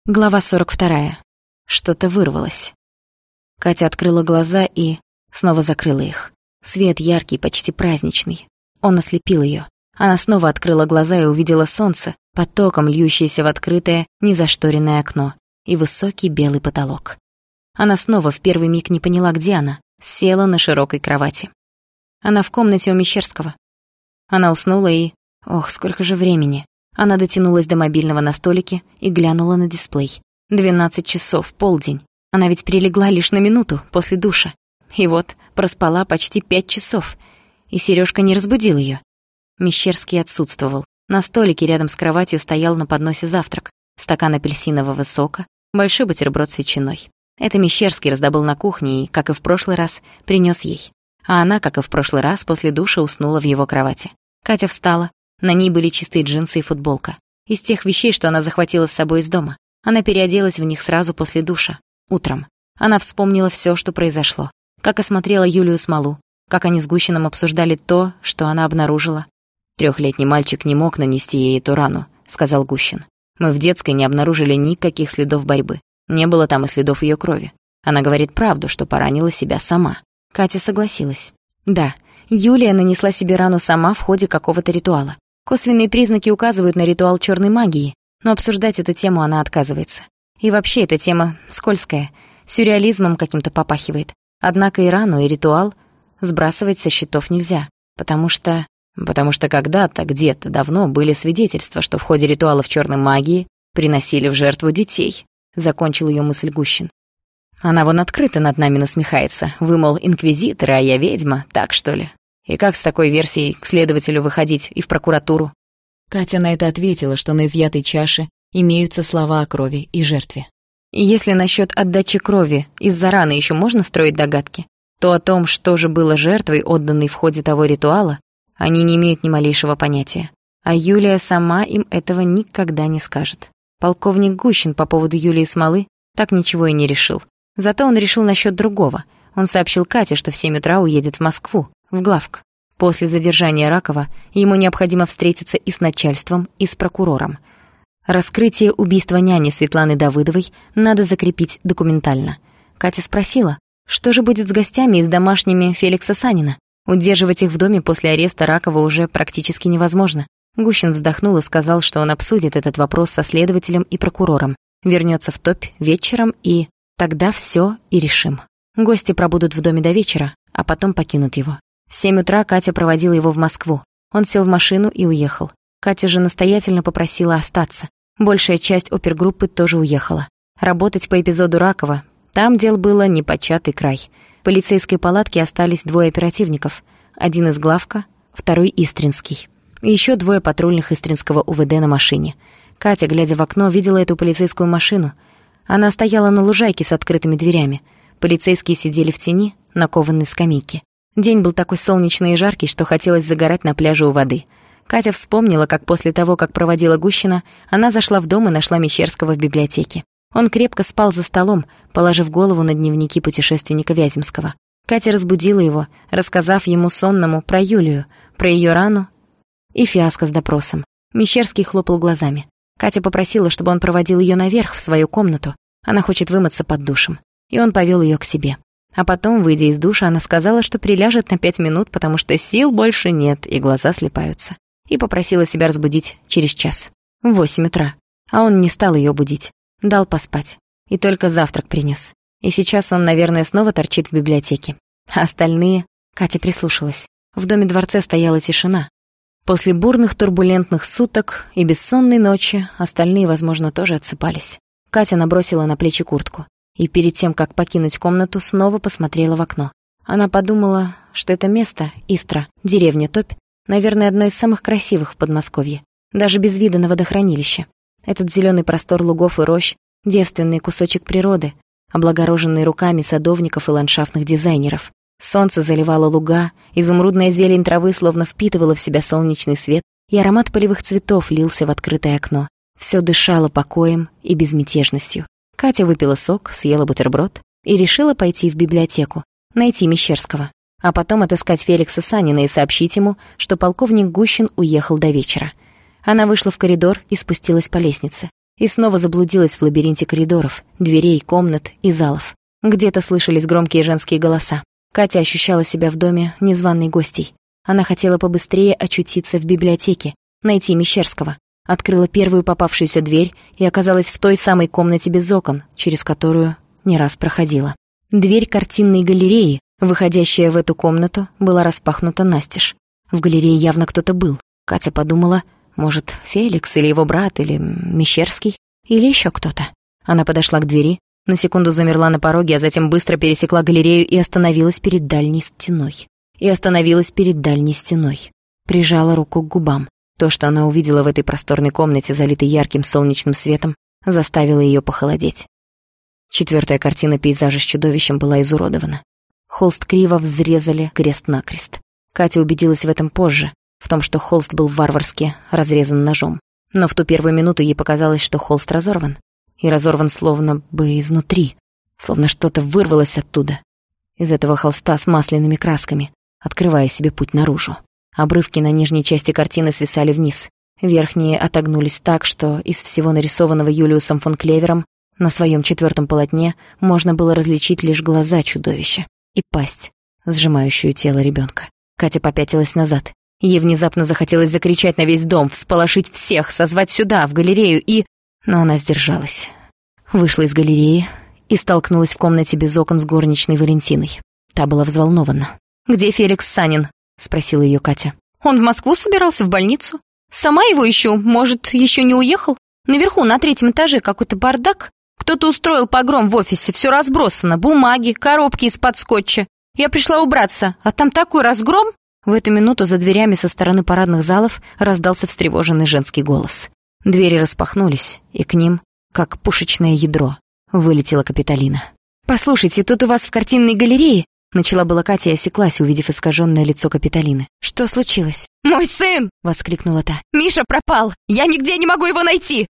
Глава 42. Что-то вырвалось. Катя открыла глаза и снова закрыла их. Свет яркий, почти праздничный. Он ослепил её. Она снова открыла глаза и увидела солнце, потоком льющееся в открытое, незашторенное окно, и высокий белый потолок. Она снова в первый миг не поняла, где она, села на широкой кровати. Она в комнате у Мещерского. Она уснула и... Ох, сколько же времени. Она дотянулась до мобильного на столике и глянула на дисплей. 12 часов, полдень. Она ведь прилегла лишь на минуту после душа. И вот проспала почти 5 часов. И Серёжка не разбудил её. Мещерский отсутствовал. На столике рядом с кроватью стоял на подносе завтрак. Стакан апельсинового сока, большой бутерброд с ветчиной. Это Мещерский раздобыл на кухне и, как и в прошлый раз, принёс ей. А она, как и в прошлый раз, после душа уснула в его кровати. Катя встала. На ней были чистые джинсы и футболка. Из тех вещей, что она захватила с собой из дома. Она переоделась в них сразу после душа, утром. Она вспомнила всё, что произошло. Как осмотрела Юлию Смолу, как они с Гущиным обсуждали то, что она обнаружила. «Трёхлетний мальчик не мог нанести ей эту рану», — сказал Гущин. «Мы в детской не обнаружили никаких следов борьбы. Не было там и следов её крови. Она говорит правду, что поранила себя сама». Катя согласилась. Да, Юлия нанесла себе рану сама в ходе какого-то ритуала. Косвенные признаки указывают на ритуал чёрной магии, но обсуждать эту тему она отказывается. И вообще эта тема скользкая, сюрреализмом каким-то попахивает. Однако и рану, и ритуал сбрасывать со счетов нельзя, потому что когда-то, где-то давно были свидетельства, что в ходе ритуалов чёрной магии приносили в жертву детей, закончил её мысль Гущин. Она вон открыто над нами насмехается. Вы, мол, инквизиторы, а я ведьма, так что ли? И как с такой версией к следователю выходить и в прокуратуру? Катя на это ответила, что на изъятой чаше имеются слова о крови и жертве. И если насчёт отдачи крови из-за раны ещё можно строить догадки, то о том, что же было жертвой, отданной в ходе того ритуала, они не имеют ни малейшего понятия. А Юлия сама им этого никогда не скажет. Полковник Гущин по поводу Юлии Смолы так ничего и не решил. Зато он решил насчёт другого. Он сообщил Кате, что в 7 утра уедет в Москву, в главк. После задержания Ракова ему необходимо встретиться и с начальством, и с прокурором. Раскрытие убийства няни Светланы Давыдовой надо закрепить документально. Катя спросила, что же будет с гостями и с домашними Феликса Санина? Удерживать их в доме после ареста Ракова уже практически невозможно. Гущин вздохнул и сказал, что он обсудит этот вопрос со следователем и прокурором. Вернётся в Топь вечером и... Тогда всё и решим. Гости пробудут в доме до вечера, а потом покинут его. В 7 утра Катя проводила его в Москву. Он сел в машину и уехал. Катя же настоятельно попросила остаться. Большая часть опергруппы тоже уехала. Работать по эпизоду Ракова. Там дел было непочатый край. В полицейской палатке остались 2 оперативников. Один из главка, второй Истринский. И ещё 2 патрульных Истринского УВД на машине. Катя, глядя в окно, видела эту полицейскую машину. Она стояла на лужайке с открытыми дверями. Полицейские сидели в тени на кованой скамейке. День был такой солнечный и жаркий, что хотелось загорать на пляже у воды. Катя вспомнила, как после того, как проводила Гущина, она зашла в дом и нашла Мещерского в библиотеке. Он крепко спал за столом, положив голову на дневники путешественника Вяземского. Катя разбудила его, рассказав ему сонному про Юлию, про её рану и фиаско с допросом. Мещерский хлопал глазами. Катя попросила, чтобы он проводил её наверх, в свою комнату. Она хочет вымыться под душем. И он повёл её к себе. А потом, выйдя из душа, она сказала, что приляжет на 5 минут, потому что сил больше нет, и глаза слипаются. И попросила себя разбудить через час. В 8 утра. А он не стал её будить. Дал поспать. И только завтрак принёс. И сейчас он, наверное, снова торчит в библиотеке. А остальные... Катя прислушалась. В доме-дворце стояла тишина. После бурных турбулентных суток и бессонной ночи остальные, возможно, тоже отсыпались. Катя набросила на плечи куртку и перед тем, как покинуть комнату, снова посмотрела в окно. Она подумала, что это место, Истра, деревня Топь, наверное, одно из самых красивых в Подмосковье, даже без вида на водохранилище. Этот зелёный простор лугов и рощ, девственный кусочек природы, облагороженный руками садовников и ландшафтных дизайнеров. Солнце заливало луга, изумрудная зелень травы словно впитывала в себя солнечный свет, и аромат полевых цветов лился в открытое окно. Всё дышало покоем и безмятежностью. Катя выпила сок, съела бутерброд и решила пойти в библиотеку, найти Мещерского, а потом отыскать Феликса Санина и сообщить ему, что полковник Гущин уехал до вечера. Она вышла в коридор и спустилась по лестнице. и снова заблудилась в лабиринте коридоров, дверей, комнат и залов. Где-то слышались громкие женские голоса. Катя ощущала себя в доме незваной гостьей. Она хотела побыстрее очутиться в библиотеке, найти Мещерского. Открыла первую попавшуюся дверь и оказалась в той самой комнате без окон, через которую не раз проходила. Дверь картинной галереи, выходящая в эту комнату, была распахнута настежь. В галерее явно кто-то был. Катя подумала, может, Феликс или его брат, или Мещерский, или еще кто-то. Она подошла к двери, на секунду замерла на пороге, а затем быстро пересекла галерею и остановилась перед дальней стеной. Прижала руку к губам. То, что она увидела в этой просторной комнате, залитой ярким солнечным светом, заставило ее похолодеть. 4-я картина пейзажа с чудовищем была изуродована. Холст криво взрезали крест-накрест. Катя убедилась в этом позже, в том, что холст был варварски разрезан ножом. Но в ту первую минуту ей показалось, что холст разорван. И разорван словно бы изнутри, словно что-то вырвалось оттуда, из этого холста с масляными красками, открывая себе путь наружу. Обрывки на нижней части картины свисали вниз. Верхние отогнулись так, что из всего нарисованного Юлиусом фон Клевером на своем 4-м полотне можно было различить лишь глаза чудовища и пасть, сжимающую тело ребенка. Катя попятилась назад. Ей внезапно захотелось закричать на весь дом, всполошить всех, созвать сюда, в галерею, Но она сдержалась. Вышла из галереи и столкнулась в комнате без окон с горничной Валентиной. Та была взволнована. «Где Феликс Санин?» — спросила ее Катя. «Он в Москву собирался, в больницу. Сама его ищу, может, еще не уехал? Наверху, на 3-м этаже, какой-то бардак. Кто-то устроил погром в офисе, все разбросано, бумаги, коробки из-под скотча. Я пришла убраться, а там такой разгром!» В эту минуту за дверями со стороны парадных залов раздался встревоженный женский голос. Двери распахнулись, и к ним, как пушечное ядро, вылетела Капитолина. «Послушайте, тут у вас в картинной галерее...» Начала была Катя и осеклась, увидев искаженное лицо Капитолины. «Что случилось?» «Мой сын!» — воскликнула та. «Миша пропал! Я нигде не могу его найти!